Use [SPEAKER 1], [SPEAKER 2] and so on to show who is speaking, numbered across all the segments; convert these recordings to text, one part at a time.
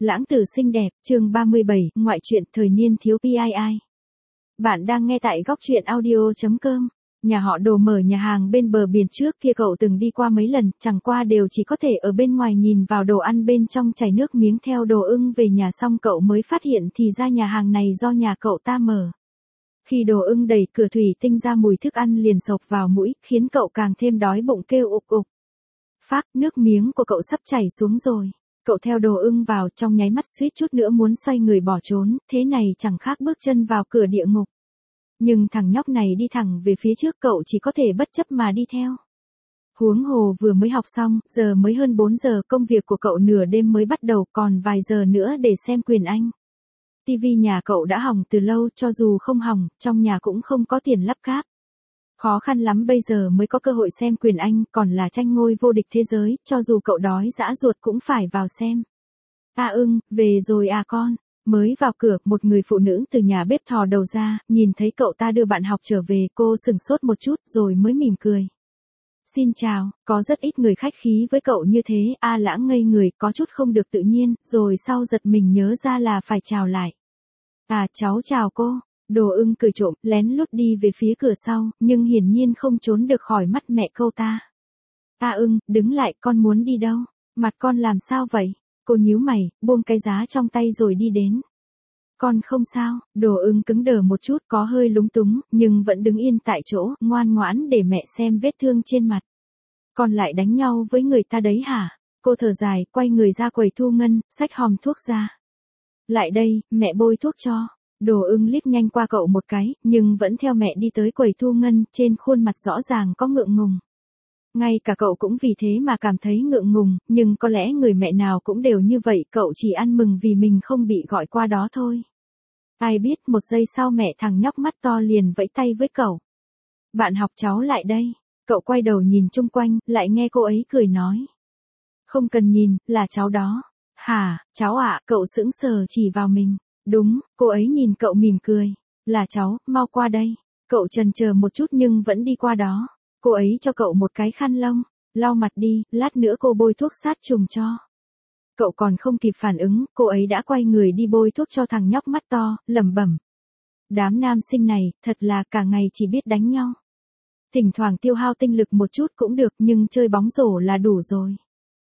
[SPEAKER 1] Lãng tử xinh đẹp, chương 37, ngoại truyện thời niên thiếu PII. Bạn đang nghe tại góc truyện audio.com. Nhà họ Đồ mở nhà hàng bên bờ biển trước kia cậu từng đi qua mấy lần, chẳng qua đều chỉ có thể ở bên ngoài nhìn vào đồ ăn bên trong chảy nước miếng. Theo Đồ Ưng về nhà xong cậu mới phát hiện thì ra nhà hàng này do nhà cậu ta mở. Khi Đồ Ưng đẩy cửa thủy tinh ra mùi thức ăn liền xộc vào mũi, khiến cậu càng thêm đói bụng kêu ục ục. Phác, nước miếng của cậu sắp chảy xuống rồi. Cậu theo Đồ Ưng vào, trong nháy mắt suýt chút nữa muốn xoay người bỏ trốn, thế này chẳng khác bước chân vào cửa địa ngục. Nhưng thằng nhóc này đi thẳng về phía trước, cậu chỉ có thể bất chấp mà đi theo. Huống hồ vừa mới học xong, giờ mới hơn 4 giờ, công việc của cậu nửa đêm mới bắt đầu, còn vài giờ nữa để xem Quyền Anh. TV nhà cậu đã hỏng từ lâu, cho dù không hỏng, trong nhà cũng không có tiền lắp ráp. Khó khăn lắm bây giờ mới có cơ hội xem Quyền Anh, còn là tranh ngôi vô địch thế giới, cho dù cậu đói dã ruột cũng phải vào xem. Ưng, về rồi à con. Mới vào cửa, một người phụ nữ từ nhà bếp thò đầu ra, nhìn thấy cậu ta đưa bạn học trở về, cô sửng sốt một chút rồi mới mỉm cười. Xin chào, có rất ít người khách khí với cậu như thế. Lãng ngây người, có chút không được tự nhiên, rồi sau giật mình nhớ ra là phải chào lại. Cháu chào cô. Đồ Ưng cười trộm, lén lút đi về phía cửa sau, nhưng hiển nhiên không trốn được khỏi mắt mẹ cô ta. Ưng, đứng lại, con muốn đi đâu? Mặt con làm sao vậy? Cô nhíu mày, buông cái giá trong tay rồi đi đến. Con không sao. Đồ Ưng cứng đờ một chút, có hơi lúng túng, nhưng vẫn đứng yên tại chỗ, ngoan ngoãn để mẹ xem vết thương trên mặt. Con lại đánh nhau với người ta đấy hả? Cô thở dài, quay người ra quầy thu ngân, xách hòm thuốc ra. Lại đây, mẹ bôi thuốc cho. Đồ Ưng liếc nhanh qua cậu một cái, nhưng vẫn theo mẹ đi tới quầy thu ngân, trên khuôn mặt rõ ràng có ngượng ngùng. Ngay cả cậu cũng vì thế mà cảm thấy ngượng ngùng, nhưng có lẽ người mẹ nào cũng đều như vậy, cậu chỉ ăn mừng vì mình không bị gọi qua đó thôi. Ai biết một giây sau mẹ thằng nhóc mắt to liền vẫy tay với cậu. Bạn học cháu lại đây. Cậu quay đầu nhìn chung quanh, lại nghe cô ấy cười nói. Không cần nhìn, là cháu đó. Hả, cháu ạ, cậu sững sờ chỉ vào mình. Đúng, cô ấy nhìn cậu mỉm cười. Là cháu, mau qua đây. Cậu chần chờ một chút nhưng vẫn đi qua đó. Cô ấy cho cậu một cái khăn lông. Lau mặt đi, lát nữa cô bôi thuốc sát trùng cho. Cậu còn không kịp phản ứng, cô ấy đã quay người đi bôi thuốc cho thằng nhóc mắt to, lẩm bẩm. Đám nam sinh này, thật là cả ngày chỉ biết đánh nhau. Thỉnh thoảng tiêu hao tinh lực một chút cũng được, nhưng chơi bóng rổ là đủ rồi.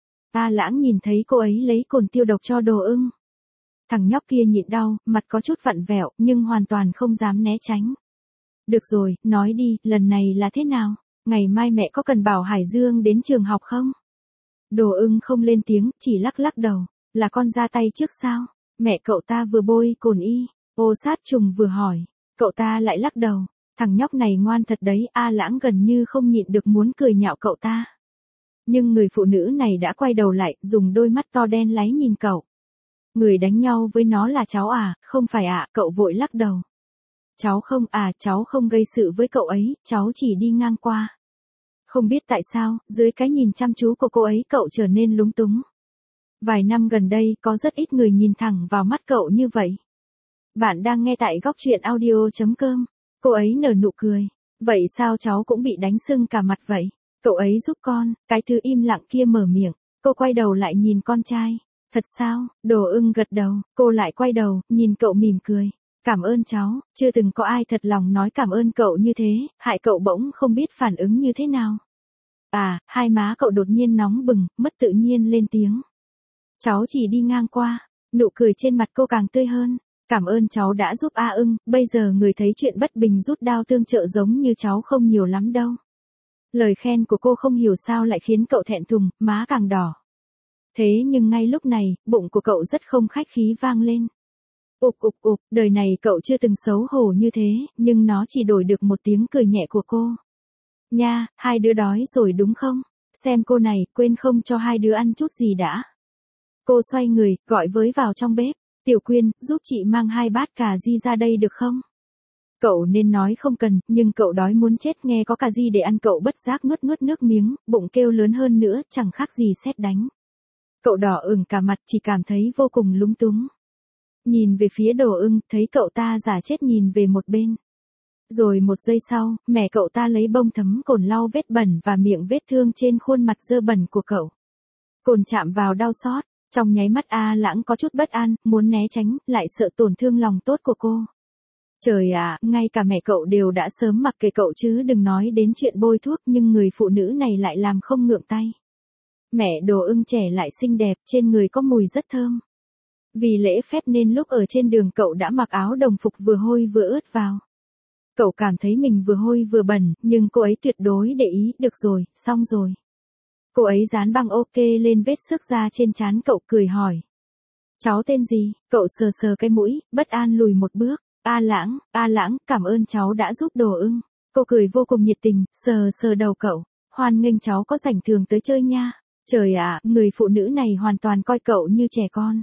[SPEAKER 1] Lãng nhìn thấy cô ấy lấy cồn tiêu độc cho Đồ Ưng. Thằng nhóc kia nhịn đau, mặt có chút vặn vẹo, nhưng hoàn toàn không dám né tránh. Được rồi, nói đi, lần này là thế nào? Ngày mai mẹ có cần bảo Hải Dương đến trường học không? Đồ Ưng không lên tiếng, chỉ lắc lắc đầu. Là con ra tay trước sao? Mẹ cậu ta vừa bôi cồn sát trùng vừa hỏi. Cậu ta lại lắc đầu. Thằng nhóc này ngoan thật đấy. Lãng gần như không nhịn được muốn cười nhạo cậu ta. Nhưng người phụ nữ này đã quay đầu lại, dùng đôi mắt to đen láy nhìn cậu. Người đánh nhau với nó là cháu à? Không phải ạ. Cậu vội lắc đầu. Cháu không gây sự với cậu ấy, cháu chỉ đi ngang qua. Không biết tại sao, dưới cái nhìn chăm chú của cô ấy cậu trở nên lúng túng. Vài năm gần đây, có rất ít người nhìn thẳng vào mắt cậu như vậy. Bạn đang nghe tại góc truyện audio.com. Cô ấy nở nụ cười. Vậy sao cháu cũng bị đánh sưng cả mặt vậy? Cậu ấy giúp con. Cái thứ im lặng kia mở miệng. Cô quay đầu lại nhìn con trai. Thật sao? Đồ Ưng gật đầu. Cô lại quay đầu, nhìn cậu mỉm cười. Cảm ơn cháu, chưa từng có ai thật lòng nói cảm ơn cậu như thế, hại cậu bỗng không biết phản ứng như thế nào. Hai má cậu đột nhiên nóng bừng, mất tự nhiên lên tiếng. Cháu chỉ đi ngang qua. Nụ cười trên mặt cô càng tươi hơn. Cảm ơn cháu đã giúp Ưng, bây giờ người thấy chuyện bất bình rút đao tương trợ giống như cháu không nhiều lắm đâu. Lời khen của cô không hiểu sao lại khiến cậu thẹn thùng, má càng đỏ. Thế nhưng ngay lúc này, bụng của cậu rất không khách khí vang lên. Đời này cậu chưa từng xấu hổ như thế, nhưng nó chỉ đổi được một tiếng cười nhẹ của cô. Nha, hai đứa đói rồi đúng không? Xem cô này, quên không cho hai đứa ăn chút gì đã. Cô xoay người, gọi với vào trong bếp. Tiểu Quyên, giúp chị mang 2 bát cà ri ra đây được không? Cậu nên nói không cần, nhưng cậu đói muốn chết, nghe có cà ri để ăn cậu bất giác nuốt nước miếng, bụng kêu lớn hơn nữa, chẳng khác gì sét đánh. Cậu đỏ ửng cả mặt, chỉ cảm thấy vô cùng lúng túng. Nhìn về phía Đồ Ưng, thấy cậu ta giả chết nhìn về một bên. Rồi một giây sau, mẹ cậu ta lấy bông thấm cồn lau vết bẩn và miệng vết thương trên khuôn mặt dơ bẩn của cậu. Cồn chạm vào đau xót, Trong nháy mắt A Lãng có chút bất an, muốn né tránh, lại sợ tổn thương lòng tốt của cô. Trời ạ, ngay cả mẹ cậu đều đã sớm mặc kệ cậu chứ đừng nói đến chuyện bôi thuốc, nhưng người phụ nữ này lại làm không ngượng tay. Mẹ Đồ Ưng trẻ lại xinh đẹp, trên người có mùi rất thơm. Vì lễ phép nên lúc ở trên đường cậu đã mặc áo đồng phục vừa hôi vừa ướt vào. Cậu cảm thấy mình vừa hôi vừa bẩn, nhưng cô ấy tuyệt đối để ý, được rồi, xong rồi. Cô ấy dán băng ok lên vết xước da trên trán cậu cười hỏi. Cháu tên gì? Cậu sờ sờ cái mũi, bất an lùi một bước. A Lãng, cảm ơn cháu đã giúp Đồ Ưng. Cô cười vô cùng nhiệt tình, sờ sờ đầu cậu. Hoan nghênh cháu có rảnh thường tới chơi nha. Trời ạ, người phụ nữ này hoàn toàn coi cậu như trẻ con.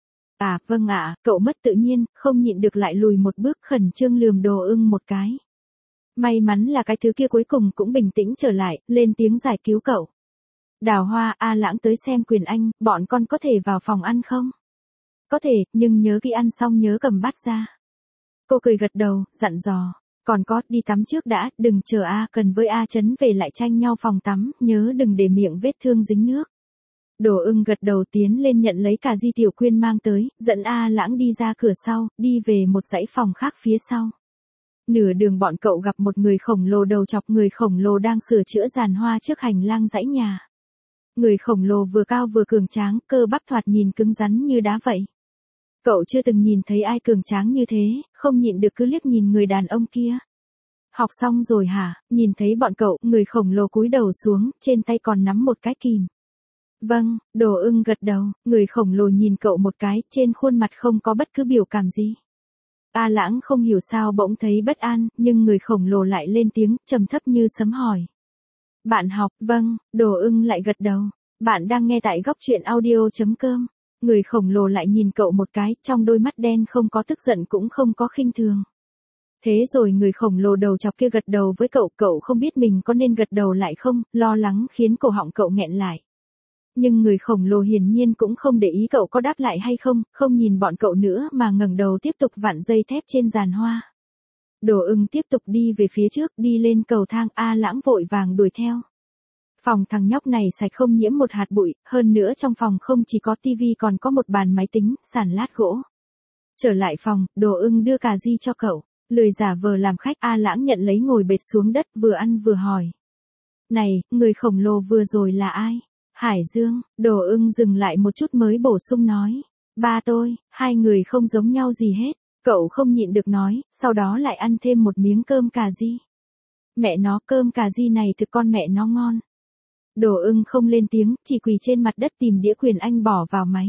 [SPEAKER 1] À, vâng ạ, cậu mất tự nhiên, không nhịn được lại lùi một bước khẩn trương lườm Đồ Ưng một cái. May mắn là cái thứ kia cuối cùng cũng bình tĩnh trở lại, lên tiếng giải cứu cậu. Đào Hoa, A Lãng tới xem Quyền Anh, bọn con có thể vào phòng ăn không? Có thể, nhưng nhớ khi ăn xong nhớ cầm bát ra. Cô cười gật đầu, dặn dò. Còn có, đi tắm trước đã, đừng chờ A Cần với A Trấn về lại tranh nhau phòng tắm, nhớ đừng để miệng vết thương dính nước. Đồ Ưng gật đầu tiến lên nhận lấy cà ri Tiểu Quyên mang tới, dẫn A Lãng đi ra cửa sau, đi về một dãy phòng khác phía sau. Nửa đường bọn cậu gặp một người khổng lồ đầu chọc, người khổng lồ đang sửa chữa giàn hoa trước hành lang dãy nhà. Người khổng lồ vừa cao vừa cường tráng, cơ bắp thoạt nhìn cứng rắn như đá vậy. Cậu chưa từng nhìn thấy ai cường tráng như thế, không nhịn được cứ liếc nhìn người đàn ông kia. Học xong rồi hả? Nhìn thấy bọn cậu, người khổng lồ cúi đầu xuống, trên tay còn nắm một cái kìm. Vâng, Đồ Ưng gật đầu, người khổng lồ nhìn cậu một cái, trên khuôn mặt không có bất cứ biểu cảm gì. A Lãng không hiểu sao bỗng thấy bất an, nhưng người khổng lồ lại lên tiếng, trầm thấp như sấm hỏi. Bạn học, vâng, Đồ Ưng lại gật đầu. Bạn đang nghe tại góc truyện audio.com. Người khổng lồ lại nhìn cậu một cái, trong đôi mắt đen không có tức giận cũng không có khinh thường. Thế rồi người khổng lồ đầu chọc kia gật đầu với cậu, cậu không biết mình có nên gật đầu lại không, lo lắng khiến cổ họng cậu nghẹn lại. Nhưng người khổng lồ hiển nhiên cũng không để ý cậu có đáp lại hay không, không nhìn bọn cậu nữa mà ngẩng đầu tiếp tục vặn dây thép trên giàn hoa. Đồ Ưng tiếp tục đi về phía trước, đi lên cầu thang, A Lãng vội vàng đuổi theo. Phòng thằng nhóc này sạch không nhiễm một hạt bụi, hơn nữa trong phòng không chỉ có tivi còn có một bàn máy tính, sàn lát gỗ. Trở lại phòng, Đồ Ưng đưa cà ri cho cậu, lười giả vờ làm khách, A Lãng nhận lấy ngồi bệt xuống đất vừa ăn vừa hỏi. Này, người khổng lồ vừa rồi là ai? Hải Dương. Đồ Ưng dừng lại một chút mới bổ sung nói. Ba tôi, hai người không giống nhau gì hết. Cậu không nhịn được nói, sau đó lại ăn thêm một miếng cơm cà ri. Mẹ nó, cơm cà ri này thực con mẹ nó ngon. Đồ Ưng không lên tiếng, chỉ quỳ trên mặt đất tìm đĩa Quyền Anh bỏ vào máy.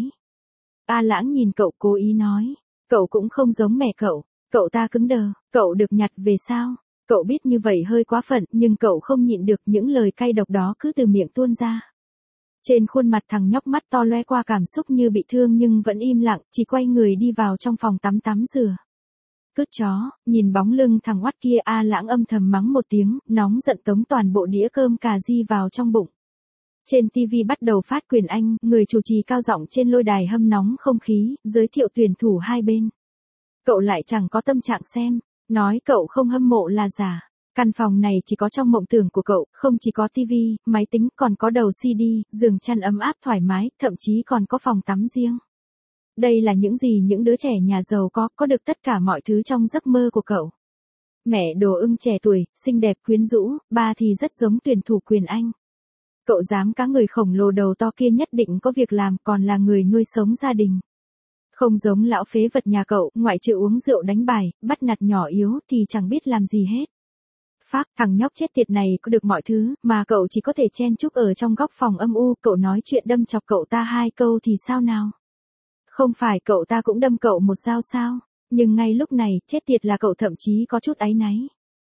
[SPEAKER 1] A Lãng nhìn cậu cố ý nói. Cậu cũng không giống mẹ cậu. Cậu ta cứng đờ, cậu được nhặt về sao? Cậu biết như vậy hơi quá phận, nhưng cậu không nhịn được những lời cay độc đó cứ từ miệng tuôn ra. Trên khuôn mặt thằng nhóc mắt to loe qua cảm xúc như bị thương nhưng vẫn im lặng, chỉ quay người đi vào trong phòng tắm tắm rửa. Cứt chó, nhìn bóng lưng thằng oắt kia, A Lãng âm thầm mắng một tiếng, nóng giận tống toàn bộ đĩa cơm cà ri vào trong bụng. Trên TV bắt đầu phát Quyền Anh, người chủ trì cao giọng trên lôi đài hâm nóng không khí, giới thiệu tuyển thủ hai bên. Cậu lại chẳng có tâm trạng xem, nói cậu không hâm mộ là giả. Căn phòng này chỉ có trong mộng tưởng của cậu, không chỉ có TV, máy tính, còn có đầu CD, giường chăn ấm áp thoải mái, thậm chí còn có phòng tắm riêng. Đây là những gì những đứa trẻ nhà giàu có được tất cả mọi thứ trong giấc mơ của cậu. Mẹ Đồ Ưng trẻ tuổi, xinh đẹp quyến rũ, ba thì rất giống tuyển thủ Quyền Anh. Cậu dám cá người khổng lồ đầu to kia nhất định có việc làm, còn là người nuôi sống gia đình. Không giống lão phế vật nhà cậu, ngoại trừ uống rượu đánh bài, bắt nạt nhỏ yếu thì chẳng biết làm gì hết. Phác, thằng nhóc chết tiệt này có được mọi thứ, mà cậu chỉ có thể chen chúc ở trong góc phòng âm u, cậu nói chuyện đâm chọc cậu ta hai câu thì sao nào? Không phải cậu ta cũng đâm cậu một dao sao? Nhưng ngay lúc này, chết tiệt là cậu thậm chí có chút áy náy.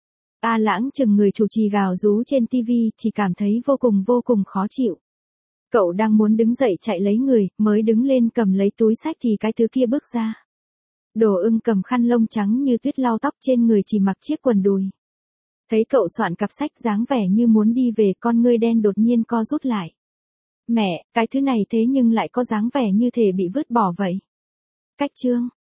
[SPEAKER 1] A Lãng chừng người chủ trì gào rú trên TV, chỉ cảm thấy vô cùng khó chịu. Cậu đang muốn đứng dậy chạy lấy người, mới đứng lên cầm lấy túi xách thì cái thứ kia bước ra. Đồ Ưng cầm khăn lông trắng như tuyết lau tóc trên người, chỉ mặc chiếc quần đùi. Thấy cậu soạn cặp sách dáng vẻ như muốn đi về, con ngươi đen đột nhiên co rút lại. Mẹ, cái thứ này thế nhưng lại có dáng vẻ như thể bị vứt bỏ vậy. Cách chương.